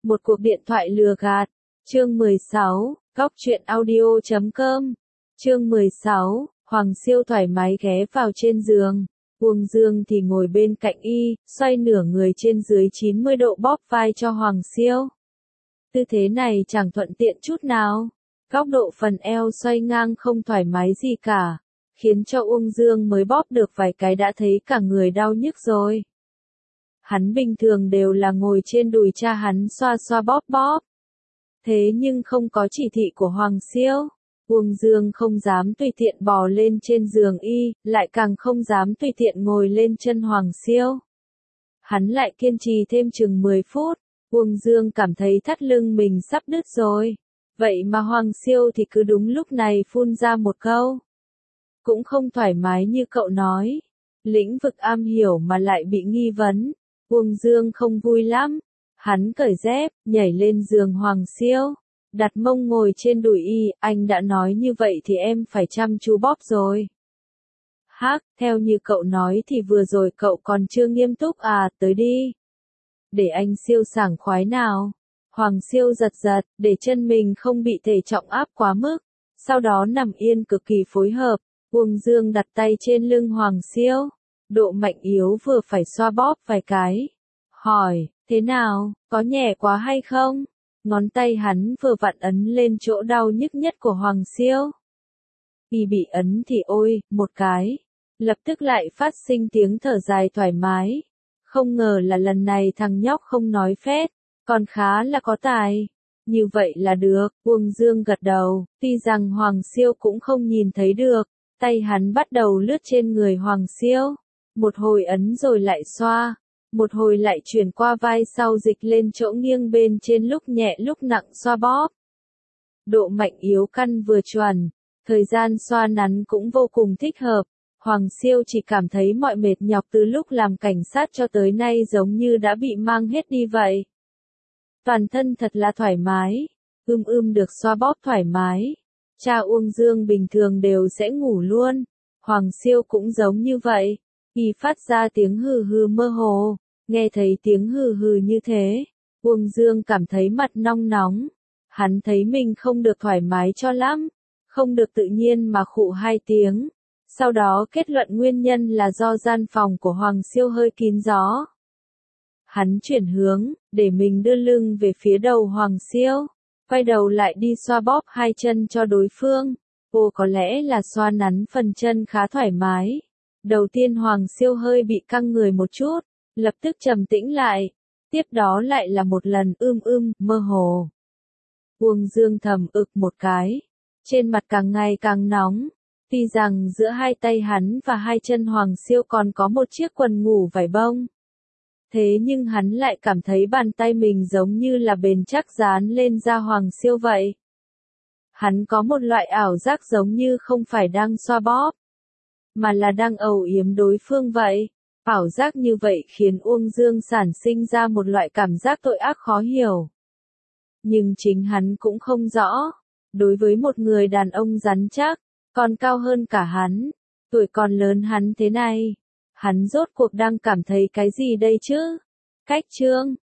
Một cuộc điện thoại lừa gạt. Chương 16, Góc truyện audio.com. Chương 16, Hoàng Siêu thoải mái ghé vào trên giường. Uông Dương thì ngồi bên cạnh y, xoay nửa người trên dưới 90 độ bóp vai cho Hoàng Siêu. Tư thế này chẳng thuận tiện chút nào. Góc độ phần eo xoay ngang không thoải mái gì cả, khiến cho Uông Dương mới bóp được vài cái đã thấy cả người đau nhức rồi. Hắn bình thường đều là ngồi trên đùi cha hắn xoa xoa bóp bóp. Thế nhưng không có chỉ thị của Hoàng Siêu, Uông Dương không dám tùy tiện bò lên trên giường y, lại càng không dám tùy tiện ngồi lên chân Hoàng Siêu. Hắn lại kiên trì thêm chừng 10 phút, Uông Dương cảm thấy thắt lưng mình sắp đứt rồi. Vậy mà Hoàng Siêu thì cứ đúng lúc này phun ra một câu. Cũng không thoải mái như cậu nói. Lĩnh vực am hiểu mà lại bị nghi vấn. Uông Dương không vui lắm. Hắn cởi dép, nhảy lên giường Hoàng Siêu. Đặt mông ngồi trên đùi y, anh đã nói như vậy thì em phải chăm chú bóp rồi. Hắc, theo như cậu nói thì vừa rồi cậu còn chưa nghiêm túc à, tới đi. Để anh Siêu sảng khoái nào. Hoàng Siêu giật giật, để chân mình không bị thể trọng áp quá mức. Sau đó nằm yên cực kỳ phối hợp. Uông Dương đặt tay trên lưng Hoàng Siêu. Độ mạnh yếu vừa phải xoa bóp vài cái. Hỏi, thế nào, có nhẹ quá hay không? Ngón tay hắn vừa vặn ấn lên chỗ đau nhức nhất của Hoàng Siêu. Y bị ấn thì ôi, một cái. Lập tức lại phát sinh tiếng thở dài thoải mái. Không ngờ là lần này thằng nhóc không nói phét, còn khá là có tài. Như vậy là được, Uông Dương gật đầu, tuy rằng Hoàng Siêu cũng không nhìn thấy được. Tay hắn bắt đầu lướt trên người Hoàng Siêu. Một hồi ấn rồi lại xoa. Một hồi lại chuyển qua vai sau dịch lên chỗ nghiêng bên trên lúc nhẹ lúc nặng xoa bóp. Độ mạnh yếu căn vừa chuẩn. Thời gian xoa nắn cũng vô cùng thích hợp. Hoàng Siêu chỉ cảm thấy mọi mệt nhọc từ lúc làm cảnh sát cho tới nay giống như đã bị mang hết đi vậy. Toàn thân thật là thoải mái. Được xoa bóp thoải mái. Cha Uông Dương bình thường đều sẽ ngủ luôn. Hoàng Siêu cũng giống như vậy. Y phát ra tiếng hừ hừ mơ hồ. Nghe thấy tiếng hừ hừ như thế, Uông Dương cảm thấy mặt nong nóng. Hắn thấy mình không được thoải mái cho lắm. Không được tự nhiên mà khụ 2 tiếng. Sau đó kết luận nguyên nhân là do gian phòng của Hoàng Siêu hơi kín gió. Hắn chuyển hướng, để mình đưa lưng về phía đầu Hoàng Siêu. Quay đầu lại đi xoa bóp 2 chân cho đối phương. Có lẽ là xoa nắn phần chân khá thoải mái. Đầu tiên Hoàng Siêu hơi bị căng người một chút, lập tức trầm tĩnh lại. Tiếp đó lại là một lần mơ hồ. Uông Dương thầm ực một cái. Trên mặt càng ngày càng nóng. Tuy rằng giữa hai tay hắn và 2 chân Hoàng Siêu còn có một chiếc quần ngủ vải bông. Thế nhưng hắn lại cảm thấy bàn tay mình giống như là bền chắc dán lên da Hoàng Siêu vậy. Hắn có một loại ảo giác giống như không phải đang xoa bóp, mà là đang âu yếm đối phương vậy. Ảo giác như vậy khiến Uông Dương sản sinh ra một loại cảm giác tội ác khó hiểu. Nhưng chính hắn cũng không rõ. Đối với một người đàn ông rắn chắc, còn cao hơn cả hắn, tuổi còn lớn hắn thế này, hắn rốt cuộc đang cảm thấy cái gì đây chứ? Cách chương